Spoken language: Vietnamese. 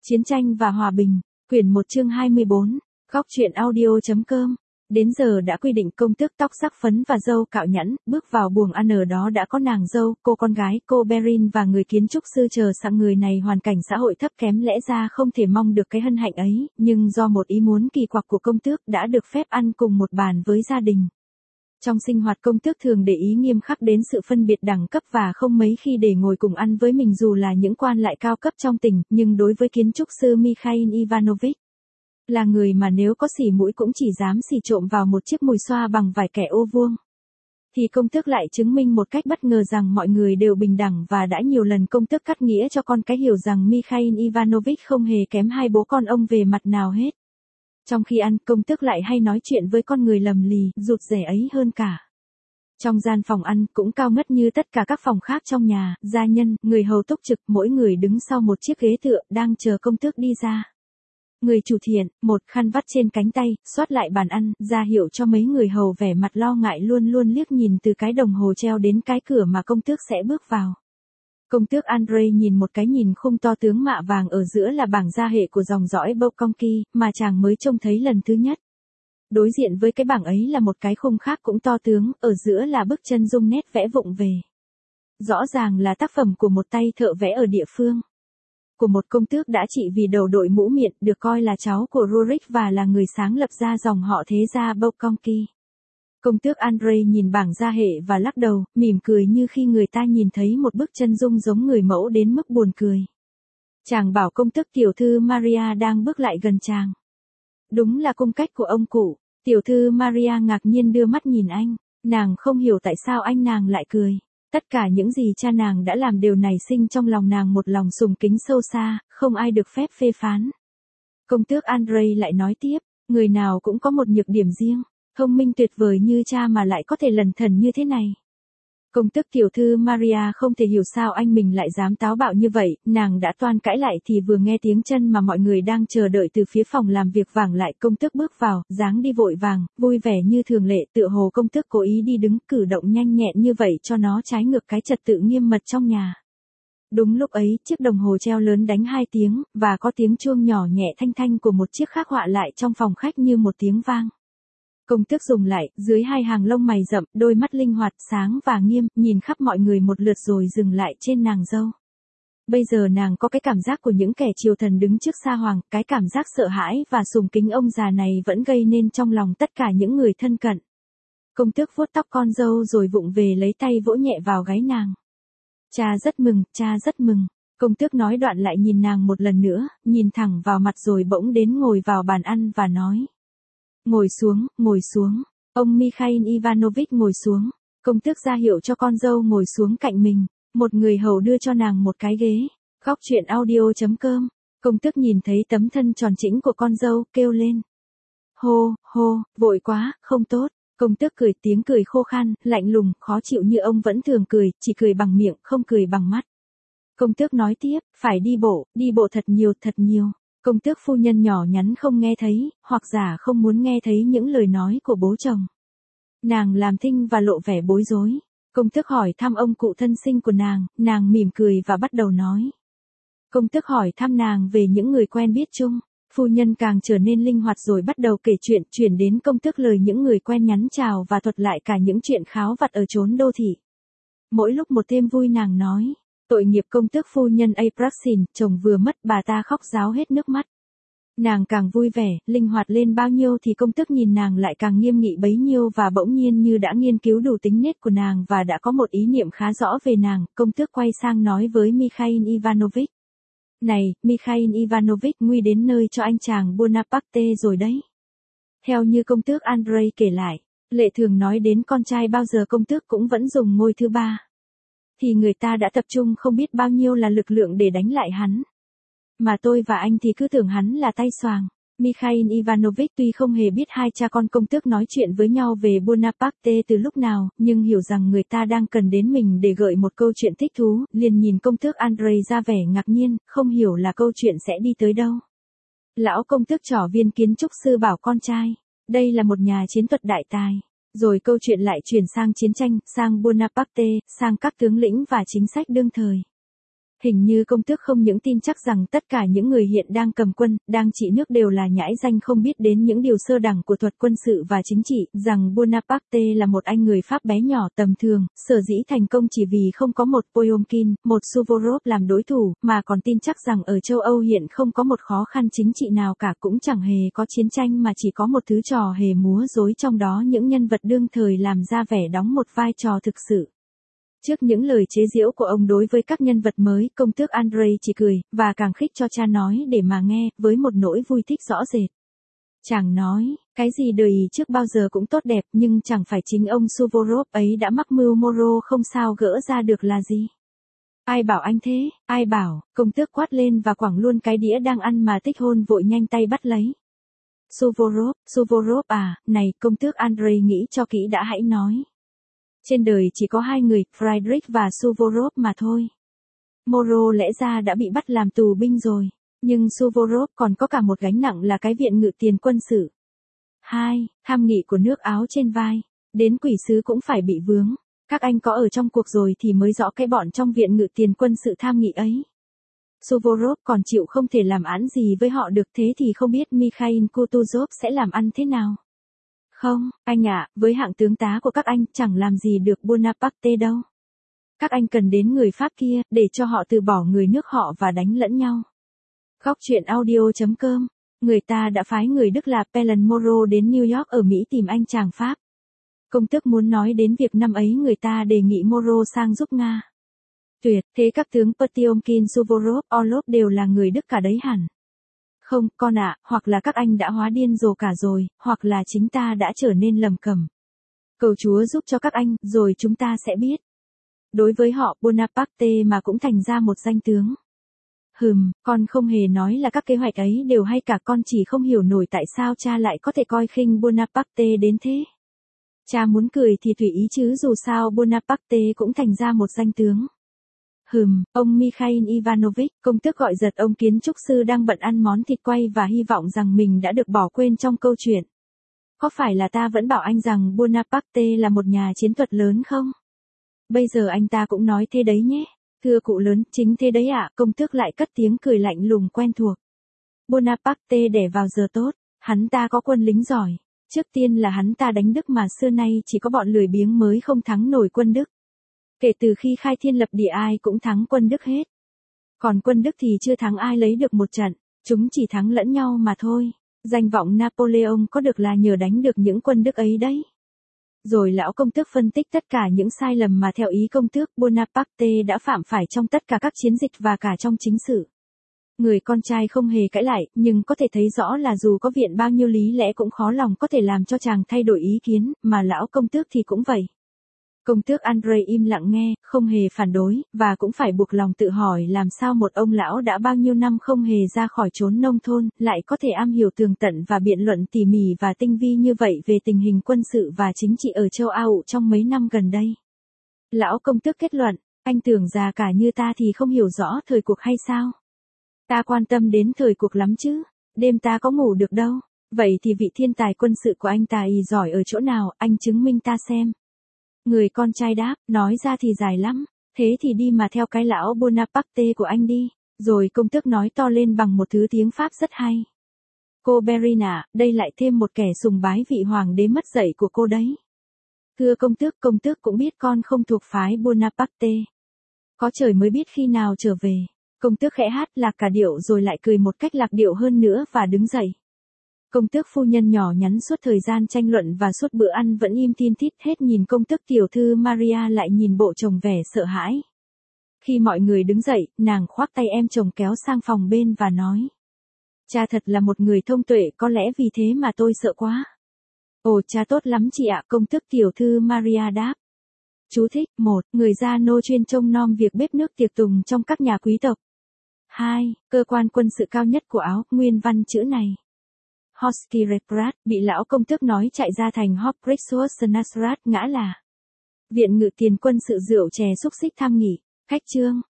Chiến tranh và hòa bình, quyển 1 chương 24, góc truyện audio.com. Đến giờ đã quy định công tước tóc sắc phấn và râu cạo nhẵn, bước vào buồng ăn ở đó đã có nàng dâu, cô con gái, cô Berin và người kiến trúc sư chờ sẵn. Người này hoàn cảnh xã hội thấp kém lẽ ra không thể mong được cái hân hạnh ấy, nhưng do một ý muốn kỳ quặc của công tước đã được phép ăn cùng một bàn với gia đình. Trong sinh hoạt công tước thường để ý nghiêm khắc đến sự phân biệt đẳng cấp và không mấy khi để ngồi cùng ăn với mình dù là những quan lại cao cấp trong tỉnh, nhưng đối với kiến trúc sư Mikhail Ivanovich, là người mà nếu có xỉ mũi cũng chỉ dám xỉ trộm vào một chiếc mùi xoa bằng vải kẻ ô vuông, thì công tước lại chứng minh một cách bất ngờ rằng mọi người đều bình đẳng và đã nhiều lần công tước cắt nghĩa cho con cái hiểu rằng Mikhail Ivanovich không hề kém hai bố con ông về mặt nào hết. Trong khi ăn, công tước lại hay nói chuyện với con người lầm lì, rụt rè ấy hơn cả. Trong gian phòng ăn, cũng cao ngất như tất cả các phòng khác trong nhà, gia nhân, người hầu túc trực, mỗi người đứng sau một chiếc ghế tựa, đang chờ công tước đi ra. Người chủ thiện, một khăn vắt trên cánh tay, xoát lại bàn ăn, ra hiệu cho mấy người hầu vẻ mặt lo ngại luôn luôn liếc nhìn từ cái đồng hồ treo đến cái cửa mà công tước sẽ bước vào. Công tước Andrei nhìn một cái nhìn khung to tướng mạ vàng ở giữa là bảng gia hệ của dòng dõi Bolkonki, mà chàng mới trông thấy lần thứ nhất. Đối diện với cái bảng ấy là một cái khung khác cũng to tướng, ở giữa là bức chân dung nét vẽ vụng về. Rõ ràng là tác phẩm của một tay thợ vẽ ở địa phương. Của một công tước đã trị vì đầu đội mũ miện, được coi là cháu của Rurik và là người sáng lập ra dòng họ thế gia Bolkonki. Công tước Andrei nhìn bảng gia hệ và lắc đầu, mỉm cười như khi người ta nhìn thấy một bức chân dung giống người mẫu đến mức buồn cười. Chàng bảo công tước tiểu thư Maria đang bước lại gần chàng. Đúng là cung cách của ông cụ. Tiểu thư Maria ngạc nhiên đưa mắt nhìn anh, nàng không hiểu tại sao anh nàng lại cười. Tất cả những gì cha nàng đã làm đều nảy sinh trong lòng nàng một lòng sùng kính sâu xa, không ai được phép phê phán. Công tước Andrei lại nói tiếp, người nào cũng có một nhược điểm riêng, thông minh tuyệt vời như cha mà lại có thể lẩn thẩn như thế này. Công tước tiểu thư Maria không thể hiểu sao anh mình lại dám táo bạo như vậy, nàng đã toan cãi lại thì vừa nghe tiếng chân mà mọi người đang chờ đợi từ phía phòng làm việc vẳng lại. Công tước bước vào, dáng đi vội vàng, vui vẻ như thường lệ, tựa hồ công tước cố ý đi đứng, cử động nhanh nhẹn như vậy cho nó trái ngược cái trật tự nghiêm mật trong nhà. Đúng lúc ấy, chiếc đồng hồ treo lớn đánh 2 tiếng, và có tiếng chuông nhỏ nhẹ thanh thanh của một chiếc khác họa lại trong phòng khách như một tiếng vang. Công tước dùng lại, dưới hai hàng lông mày rậm, đôi mắt linh hoạt, sáng và nghiêm, nhìn khắp mọi người một lượt rồi dừng lại trên nàng dâu. Bây giờ nàng có cái cảm giác của những kẻ triều thần đứng trước sa hoàng, cái cảm giác sợ hãi và sùng kính ông già này vẫn gây nên trong lòng tất cả những người thân cận. Công tước vuốt tóc con dâu rồi vụng về lấy tay vỗ nhẹ vào gáy nàng. Cha rất mừng, cha rất mừng. Công tước nói đoạn lại nhìn nàng một lần nữa, nhìn thẳng vào mặt rồi bỗng đến ngồi vào bàn ăn và nói. Ngồi xuống, ngồi xuống. Ông Mikhail Ivanovich ngồi xuống. Công tước ra hiệu cho con dâu ngồi xuống cạnh mình. Một người hầu đưa cho nàng một cái ghế. Góc truyện audio.com. Công tước nhìn thấy tấm thân tròn trĩnh của con dâu, kêu lên. Hô, hô, vội quá, không tốt. Công tước cười tiếng cười khô khan, lạnh lùng, khó chịu như ông vẫn thường cười, chỉ cười bằng miệng, không cười bằng mắt. Công tước nói tiếp, phải đi bộ thật nhiều, thật nhiều. Công tước phu nhân nhỏ nhắn không nghe thấy, hoặc giả không muốn nghe thấy những lời nói của bố chồng. Nàng làm thinh và lộ vẻ bối rối. Công tước hỏi thăm ông cụ thân sinh của nàng mỉm cười và bắt đầu nói. Công tước hỏi thăm nàng về những người quen biết chung. Phu nhân càng trở nên linh hoạt rồi bắt đầu kể chuyện, chuyển đến công tước lời những người quen nhắn chào và thuật lại cả những chuyện kháo vặt ở chốn đô thị. Mỗi lúc một thêm vui nàng nói. Tội nghiệp công tước phu nhân Apraxin, chồng vừa mất, bà ta khóc ráo hết nước mắt. Nàng càng vui vẻ, linh hoạt lên bao nhiêu thì công tước nhìn nàng lại càng nghiêm nghị bấy nhiêu và bỗng nhiên như đã nghiên cứu đủ tính nết của nàng và đã có một ý niệm khá rõ về nàng, công tước quay sang nói với Mikhail Ivanovich. Này, Mikhail Ivanovich, nguy đến nơi cho anh chàng Bonaparte rồi đấy. Theo như công tước Andrei kể lại, lệ thường nói đến con trai bao giờ công tước cũng vẫn dùng ngôi thứ ba. Thì người ta đã tập trung không biết bao nhiêu là lực lượng để đánh lại hắn. Mà tôi và anh thì cứ tưởng hắn là tay xoàng. Mikhail Ivanovich tuy không hề biết hai cha con công tước nói chuyện với nhau về Bonaparte từ lúc nào, nhưng hiểu rằng người ta đang cần đến mình để gợi một câu chuyện thích thú, liền nhìn công tước Andrei ra vẻ ngạc nhiên, không hiểu là câu chuyện sẽ đi tới đâu. Lão công tước trỏ viên kiến trúc sư bảo con trai, đây là một nhà chiến thuật đại tài. Rồi câu chuyện lại chuyển sang chiến tranh, sang Bonaparte, sang các tướng lĩnh và chính sách đương thời. Hình như công tước không những tin chắc rằng tất cả những người hiện đang cầm quân, đang trị nước đều là nhãi danh không biết đến những điều sơ đẳng của thuật quân sự và chính trị, rằng Bonaparte là một anh người Pháp bé nhỏ tầm thường, sở dĩ thành công chỉ vì không có một Poyomkin, một Suvorov làm đối thủ, mà còn tin chắc rằng ở châu Âu hiện không có một khó khăn chính trị nào cả, cũng chẳng hề có chiến tranh mà chỉ có một thứ trò hề múa dối, trong đó những nhân vật đương thời làm ra vẻ đóng một vai trò thực sự. Trước những lời chế giễu của ông đối với các nhân vật mới, công tước Andrei chỉ cười, và càng khích cho cha nói để mà nghe, với một nỗi vui thích rõ rệt. Chàng nói, cái gì đời trước bao giờ cũng tốt đẹp, nhưng chẳng phải chính ông Suvorov ấy đã mắc mưu Moro không sao gỡ ra được là gì. Ai bảo anh thế, ai bảo, công tước quát lên và quẳng luôn cái đĩa đang ăn mà Tích Hôn vội nhanh tay bắt lấy. Suvorov à, này, công tước Andrei nghĩ cho kỹ đã, hãy nói. Trên đời chỉ có hai người, Friedrich và Suvorov mà thôi. Moro lẽ ra đã bị bắt làm tù binh rồi, nhưng Suvorov còn có cả một gánh nặng là cái viện ngự tiền quân sự. 2. Tham nghị của nước Áo trên vai, đến quỷ sứ cũng phải bị vướng. Các anh có ở trong cuộc rồi thì mới rõ cái bọn trong viện ngự tiền quân sự tham nghị ấy. Suvorov còn chịu không thể làm án gì với họ được, thế thì không biết Mikhail Kutuzov sẽ làm ăn thế nào. Không, anh ạ, với hạng tướng tá của các anh chẳng làm gì được Bonaparte đâu. Các anh cần đến người Pháp kia, để cho họ từ bỏ người nước họ và đánh lẫn nhau. Góc truyện audio.com. Người ta đã phái người Đức là Pellan Moro đến New York ở Mỹ tìm anh chàng Pháp. Công tước muốn nói đến việc năm ấy người ta đề nghị Moro sang giúp Nga. Tuyệt, thế các tướng Potiomkin, Suvorov, Orlov đều là người Đức cả đấy hẳn. Không, con ạ, hoặc là các anh đã hóa điên rồ cả rồi, hoặc là chính ta đã trở nên lầm cẩm. Cầu Chúa giúp cho các anh, rồi chúng ta sẽ biết. Đối với họ, Bonaparte mà cũng thành ra một danh tướng. Con không hề nói là các kế hoạch ấy đều hay cả, con chỉ không hiểu nổi tại sao cha lại có thể coi khinh Bonaparte đến thế. Cha muốn cười thì tùy ý chứ dù sao Bonaparte cũng thành ra một danh tướng. Ông Mikhail Ivanovich, công tước gọi giật ông kiến trúc sư đang bận ăn món thịt quay và hy vọng rằng mình đã được bỏ quên trong câu chuyện. Có phải là ta vẫn bảo anh rằng Bonaparte là một nhà chiến thuật lớn không? Bây giờ anh ta cũng nói thế đấy nhé. Thưa cụ lớn, chính thế đấy ạ, công tước lại cất tiếng cười lạnh lùng quen thuộc. Bonaparte đẻ vào giờ tốt, hắn ta có quân lính giỏi. Trước tiên là hắn ta đánh Đức mà xưa nay chỉ có bọn lười biếng mới không thắng nổi quân Đức. Kể từ khi khai thiên lập địa ai cũng thắng quân Đức hết. Còn quân Đức thì chưa thắng ai lấy được một trận, chúng chỉ thắng lẫn nhau mà thôi. Danh vọng Napoleon có được là nhờ đánh được những quân Đức ấy đấy. Rồi lão công tước phân tích tất cả những sai lầm mà theo ý công tước Bonaparte đã phạm phải trong tất cả các chiến dịch và cả trong chính sự. Người con trai không hề cãi lại, nhưng có thể thấy rõ là dù có viện bao nhiêu lý lẽ cũng khó lòng có thể làm cho chàng thay đổi ý kiến, mà lão công tước thì cũng vậy. Công tước Andrei im lặng nghe, không hề phản đối, và cũng phải buộc lòng tự hỏi làm sao một ông lão đã bao nhiêu năm không hề ra khỏi chốn nông thôn, lại có thể am hiểu tường tận và biện luận tỉ mỉ và tinh vi như vậy về tình hình quân sự và chính trị ở châu Âu trong mấy năm gần đây. Lão công tước kết luận, anh tưởng già cả như ta thì không hiểu rõ thời cuộc hay sao? Ta quan tâm đến thời cuộc lắm chứ, đêm ta có ngủ được đâu, vậy thì vị thiên tài quân sự của anh ta giỏi ở chỗ nào, anh chứng minh ta xem. Người con trai đáp, nói ra thì dài lắm, thế thì đi mà theo cái lão Bonaparte của anh đi. Rồi công tước nói to lên bằng một thứ tiếng Pháp rất hay. Cô Berina, đây lại thêm một kẻ sùng bái vị hoàng đế mất dạy của cô đấy. Thưa công tước cũng biết con không thuộc phái Bonaparte. Có trời mới biết khi nào trở về. Công tước khẽ hát lạc cả điệu rồi lại cười một cách lạc điệu hơn nữa và đứng dậy. Công tước phu nhân nhỏ nhắn suốt thời gian tranh luận và suốt bữa ăn vẫn im tin tít hết nhìn công tước tiểu thư Maria lại nhìn bộ chồng vẻ sợ hãi. Khi mọi người đứng dậy, nàng khoác tay em chồng kéo sang phòng bên và nói. Cha thật là một người thông tuệ, có lẽ vì thế mà tôi sợ quá. Ồ cha tốt lắm chị ạ, công tước tiểu thư Maria đáp. Chú thích, 1. Người gia nô chuyên trông nom việc bếp nước tiệc tùng trong các nhà quý tộc. 2. Cơ quan quân sự cao nhất của Áo, nguyên văn chữ này. Hoskirekrat, bị lão công tước nói chạy ra thành Hoprexuosnasrat ngã là. Viện ngự tiền quân sự rượu chè xúc xích tham nghị. Khách chương.